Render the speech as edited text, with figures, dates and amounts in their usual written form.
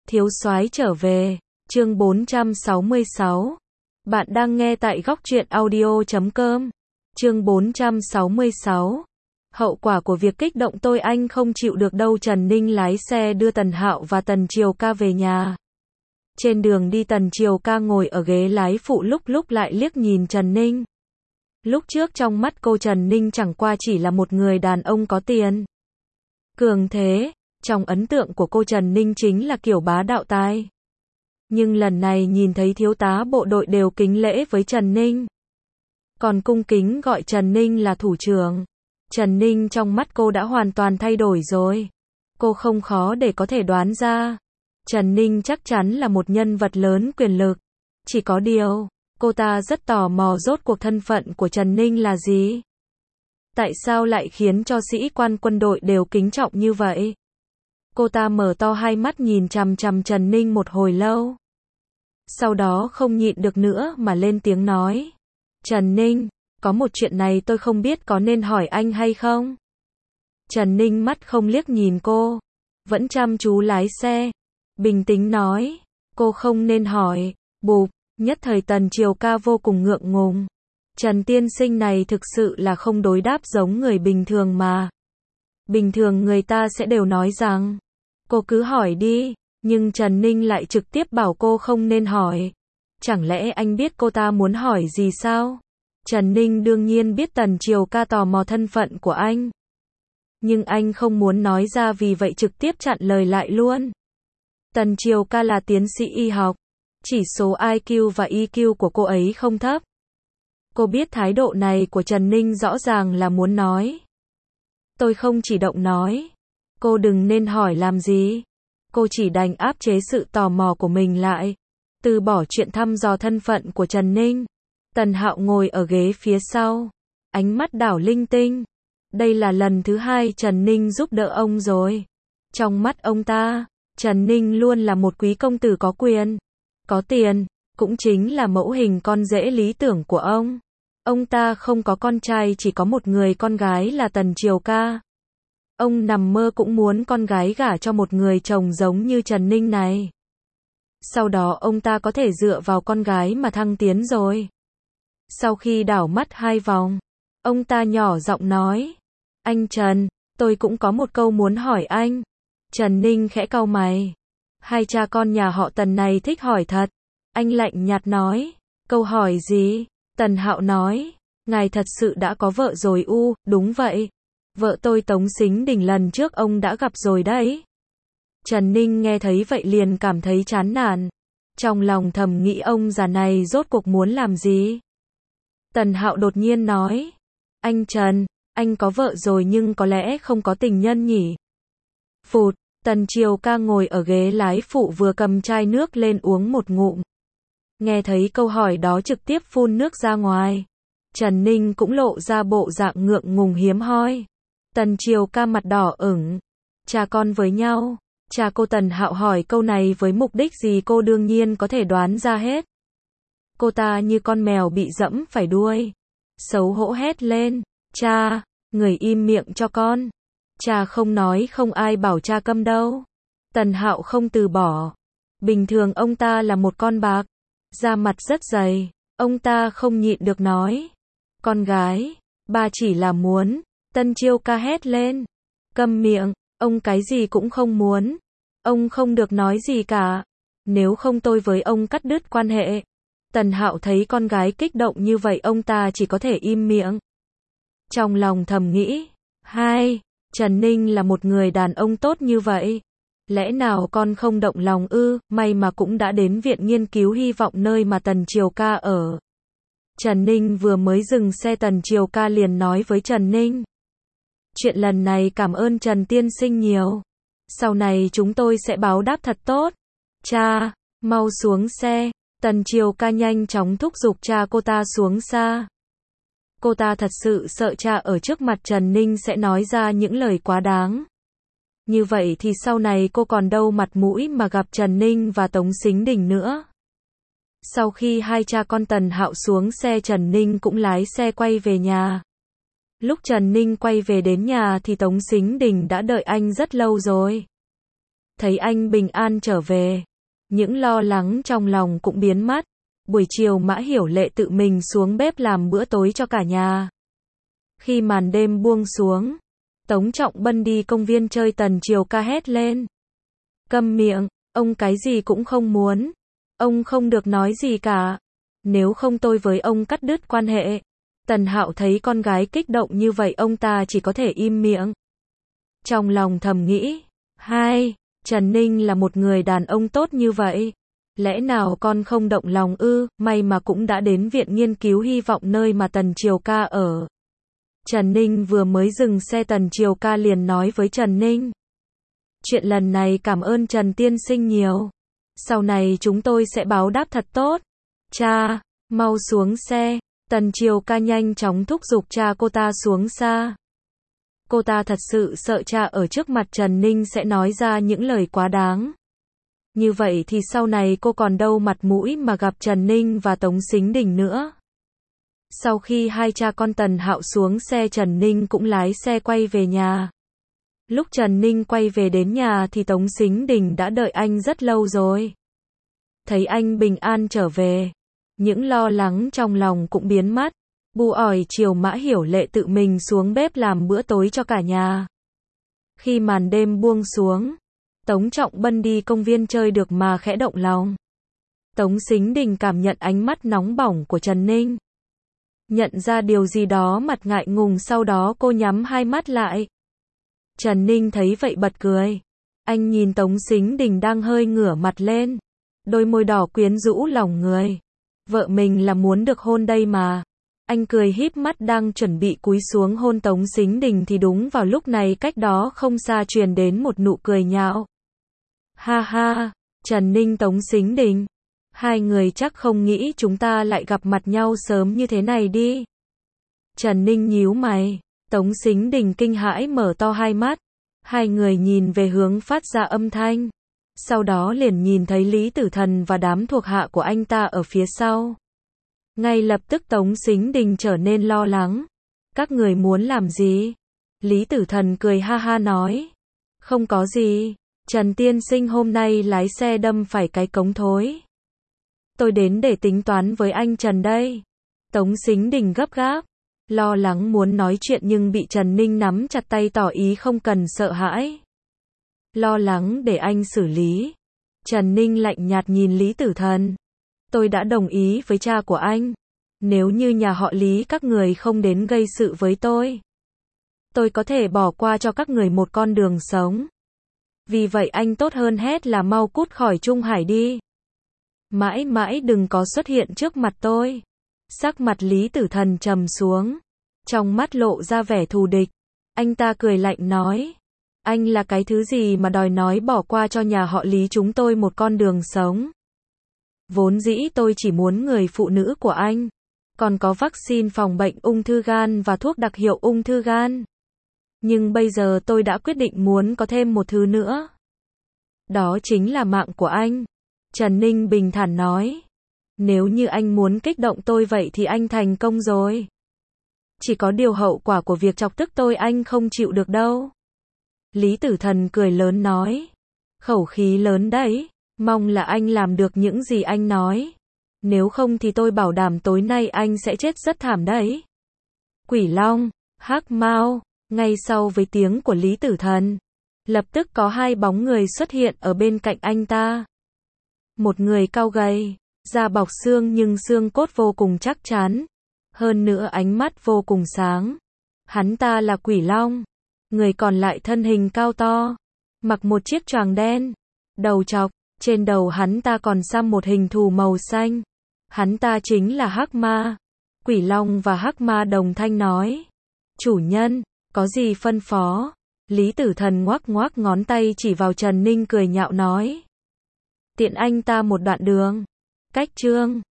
Thiếu soái trở về, chương 466. Bạn đang nghe tại góc truyện audio.com. Chương 466. Hậu quả của việc kích động tôi anh không chịu được đâu. Trần Ninh lái xe đưa Tần Hạo và Tần Triều Ca về nhà. Trên đường đi Tần Triều Ca ngồi ở ghế lái phụ, lúc lúc lại liếc nhìn Trần Ninh. Lúc trước trong mắt cô Trần Ninh chẳng qua chỉ là một người đàn ông có tiền, cường thế. Trong ấn tượng của cô Trần Ninh chính là kiểu bá đạo tài. Nhưng lần này nhìn thấy thiếu tá bộ đội đều kính lễ với Trần Ninh, còn cung kính gọi Trần Ninh là thủ trưởng. Trần Ninh trong mắt cô đã hoàn toàn thay đổi rồi. Cô không khó để có thể đoán ra, Trần Ninh chắc chắn là một nhân vật lớn quyền lực. Chỉ có điều, cô ta rất tò mò rốt cuộc thân phận của Trần Ninh là gì. Tại sao lại khiến cho sĩ quan quân đội đều kính trọng như vậy? Cô ta mở to hai mắt nhìn chằm chằm Trần Ninh một hồi lâu. Sau đó không nhịn được nữa mà lên tiếng nói. Trần Ninh, có một chuyện này tôi không biết có nên hỏi anh hay không? Trần Ninh mắt không liếc nhìn cô, vẫn chăm chú lái xe, bình tĩnh nói. Cô không nên hỏi. Bụp, nhất thời Tần Triều Ca vô cùng ngượng ngùng. Trần tiên sinh này thực sự là không đối đáp giống người bình thường mà. Bình thường người ta sẽ đều nói rằng, cô cứ hỏi đi, nhưng Trần Ninh lại trực tiếp bảo cô không nên hỏi. Chẳng lẽ anh biết cô ta muốn hỏi gì sao? Trần Ninh đương nhiên biết Tần Triều Ca tò mò thân phận của anh, nhưng anh không muốn nói ra, vì vậy trực tiếp chặn lời lại luôn. Tần Triều Ca là tiến sĩ y học, chỉ số IQ và EQ của cô ấy không thấp. Cô biết thái độ này của Trần Ninh rõ ràng là muốn nói, tôi không chỉ động nói, cô đừng nên hỏi làm gì. Cô chỉ đành áp chế sự tò mò của mình lại, từ bỏ chuyện thăm dò thân phận của Trần Ninh. Tần Hạo ngồi ở ghế phía sau, ánh mắt đảo linh tinh. Đây là lần thứ hai Trần Ninh giúp đỡ ông rồi. Trong mắt ông ta, Trần Ninh luôn là một quý công tử có quyền, có tiền, cũng chính là mẫu hình con rể lý tưởng của ông. Ông ta không có con trai, chỉ có một người con gái là Tần Triều Ca. Ông nằm mơ cũng muốn con gái gả cho một người chồng giống như Trần Ninh này. Sau đó ông ta có thể dựa vào con gái mà thăng tiến rồi. Sau khi đảo mắt hai vòng, ông ta nhỏ giọng nói. Anh Trần, tôi cũng có một câu muốn hỏi anh. Trần Ninh khẽ cau mày. Hai cha con nhà họ Tần này thích hỏi thật. Anh lạnh nhạt nói. Câu hỏi gì? Tần Hạo nói. Ngài thật sự đã có vợ rồi u? Đúng vậy. Vợ tôi Tống Sính Đình lần trước ông đã gặp rồi đấy. Trần Ninh nghe thấy vậy liền cảm thấy chán nản. Trong lòng thầm nghĩ ông già này rốt cuộc muốn làm gì? Tần Hạo đột nhiên nói. Anh Trần, anh có vợ rồi nhưng có lẽ không có tình nhân nhỉ? Phụt, Tần Triều Ca ngồi ở ghế lái phụ vừa cầm chai nước lên uống một ngụm. Nghe thấy câu hỏi đó trực tiếp phun nước ra ngoài. Trần Ninh cũng lộ ra bộ dạng ngượng ngùng hiếm hoi. Tần Triều Ca mặt đỏ ửng. Cha con với nhau. Cha cô. Tần Hạo hỏi câu này với mục đích gì cô đương nhiên có thể đoán ra hết. Cô ta như con mèo bị dẫm phải đuôi, xấu hổ hét lên. Cha, người im miệng cho con. Cha không nói không ai bảo cha câm đâu. Tần Hạo không từ bỏ. Bình thường ông ta là một con bạc, da mặt rất dày. Ông ta không nhịn được nói. Con gái, ba chỉ là muốn. Tần Triều Ca hét lên. Câm miệng, ông cái gì cũng không muốn. Ông không được nói gì cả. Nếu không tôi với ông cắt đứt quan hệ. Tần Hạo thấy con gái kích động như vậy ông ta chỉ có thể im miệng. Trong lòng thầm nghĩ. Trần Ninh là một người đàn ông tốt như vậy. Lẽ nào con không động lòng ư? May mà cũng đã đến viện nghiên cứu hy vọng nơi mà Tần Triều Ca ở. Trần Ninh vừa mới dừng xe Tần Triều Ca liền nói với Trần Ninh. Chuyện lần này cảm ơn Trần tiên sinh nhiều. Sau này chúng tôi sẽ báo đáp thật tốt. Cha, mau xuống xe. Tần Triều Ca nhanh chóng thúc giục cha cô ta xuống xa. Cô ta thật sự sợ cha ở trước mặt Trần Ninh sẽ nói ra những lời quá đáng. Như vậy thì sau này cô còn đâu mặt mũi mà gặp Trần Ninh và Tống Sính Đình nữa. Sau khi hai cha con Tần Hạo xuống xe Trần Ninh cũng lái xe quay về nhà. Lúc Trần Ninh quay về đến nhà thì Tống Sính Đình đã đợi anh rất lâu rồi. Thấy anh bình an trở về, những lo lắng trong lòng cũng biến mất. Buổi chiều Mã Hiểu Lệ tự mình xuống bếp làm bữa tối cho cả nhà. Khi màn đêm buông xuống, Tống Trọng Bân đi công viên chơi, Tần Triều Ca hét lên. Câm miệng, ông cái gì cũng không muốn. Ông không được nói gì cả. Nếu không tôi với ông cắt đứt quan hệ. Tần Hạo thấy con gái kích động như vậy ông ta chỉ có thể im miệng. Trong lòng thầm nghĩ, Trần Ninh là một người đàn ông tốt như vậy. Lẽ nào con không động lòng ư? May mà cũng đã đến viện nghiên cứu hy vọng nơi mà Tần Triều Ca ở. Trần Ninh vừa mới dừng xe, Tần Triều Ca liền nói với Trần Ninh. Chuyện lần này cảm ơn Trần tiên sinh nhiều. Sau này chúng tôi sẽ báo đáp thật tốt. Cha, mau xuống xe. Tần Triều Ca nhanh chóng thúc giục cha cô ta xuống xa. Cô ta thật sự sợ cha ở trước mặt Trần Ninh sẽ nói ra những lời quá đáng. Như vậy thì sau này cô còn đâu mặt mũi mà gặp Trần Ninh và Tống Sính Đình nữa. Sau khi hai cha con Tần Hạo xuống xe, Trần Ninh cũng lái xe quay về nhà. Lúc Trần Ninh quay về đến nhà thì Tống Sính Đình đã đợi anh rất lâu rồi. Thấy anh bình an trở về, những lo lắng trong lòng cũng biến mất. Chiều Mã Hiểu Lệ tự mình xuống bếp làm bữa tối cho cả nhà. Khi màn đêm buông xuống, Tống Trọng Bân đi công viên chơi được mà khẽ động lòng. Tống Sính Đình cảm nhận ánh mắt nóng bỏng của Trần Ninh. Nhận ra điều gì đó, mặt ngại ngùng, sau đó cô nhắm hai mắt lại. Trần Ninh thấy vậy bật cười. Anh nhìn Tống Sính Đình đang hơi ngửa mặt lên. Đôi môi đỏ quyến rũ lòng người. Vợ mình là muốn được hôn đây mà. Anh cười híp mắt đang chuẩn bị cúi xuống hôn Tống Sính Đình thì đúng vào lúc này cách đó không xa truyền đến một nụ cười nhạo. Ha ha, Trần Ninh Tống Sính Đình. Hai người chắc không nghĩ chúng ta lại gặp mặt nhau sớm như thế này đi. Trần Ninh nhíu mày. Tống Sính Đình kinh hãi mở to hai mắt. Hai người nhìn về hướng phát ra âm thanh. Sau đó liền nhìn thấy Lý Tử Thần và đám thuộc hạ của anh ta ở phía sau. Ngay lập tức Tống Sính Đình trở nên lo lắng. Các người muốn làm gì? Lý Tử Thần cười ha ha nói. Không có gì. Trần tiên sinh hôm nay lái xe đâm phải cái cống thối. Tôi đến để tính toán với anh Trần đây. Tống Sính Đình gấp gáp, lo lắng muốn nói chuyện nhưng bị Trần Ninh nắm chặt tay tỏ ý không cần sợ hãi. Lo lắng để anh xử lý. Trần Ninh lạnh nhạt nhìn Lý Tử Thần. Tôi đã đồng ý với cha của anh. Nếu như nhà họ Lý các người không đến gây sự với tôi có thể bỏ qua cho các người một con đường sống. Vì vậy anh tốt hơn hết là mau cút khỏi Trung Hải đi. Mãi mãi đừng có xuất hiện trước mặt tôi. Sắc mặt Lý Tử Thần trầm xuống. Trong mắt lộ ra vẻ thù địch. Anh ta cười lạnh nói. Anh là cái thứ gì mà đòi nói bỏ qua cho nhà họ Lý chúng tôi một con đường sống. Vốn dĩ tôi chỉ muốn người phụ nữ của anh. Còn có vaccine phòng bệnh ung thư gan và thuốc đặc hiệu ung thư gan. Nhưng bây giờ tôi đã quyết định muốn có thêm một thứ nữa. Đó chính là mạng của anh. Trần Ninh bình thản nói. Nếu như anh muốn kích động tôi vậy thì anh thành công rồi. Chỉ có điều hậu quả của việc chọc tức tôi anh không chịu được đâu. Lý Tử Thần cười lớn nói. Khẩu khí lớn đấy. Mong là anh làm được những gì anh nói. Nếu không thì tôi bảo đảm tối nay anh sẽ chết rất thảm đấy. Quỷ Long, Hắc Mao. Ngay sau với tiếng của Lý Tử Thần, lập tức có hai bóng người xuất hiện ở bên cạnh anh ta. Một người cao gầy, da bọc xương nhưng xương cốt vô cùng chắc chắn. Hơn nữa ánh mắt vô cùng sáng. Hắn ta là Quỷ Long. Người còn lại thân hình cao to, mặc một chiếc choàng đen, đầu chọc, trên đầu hắn ta còn xăm một hình thù màu xanh. Hắn ta chính là Hắc Ma. Quỷ Long và Hắc Ma đồng thanh nói. Chủ nhân, có gì phân phó? Lý Tử Thần ngoắc ngoắc ngón tay chỉ vào Trần Ninh cười nhạo nói. Tiện anh ta một đoạn đường. Cách chương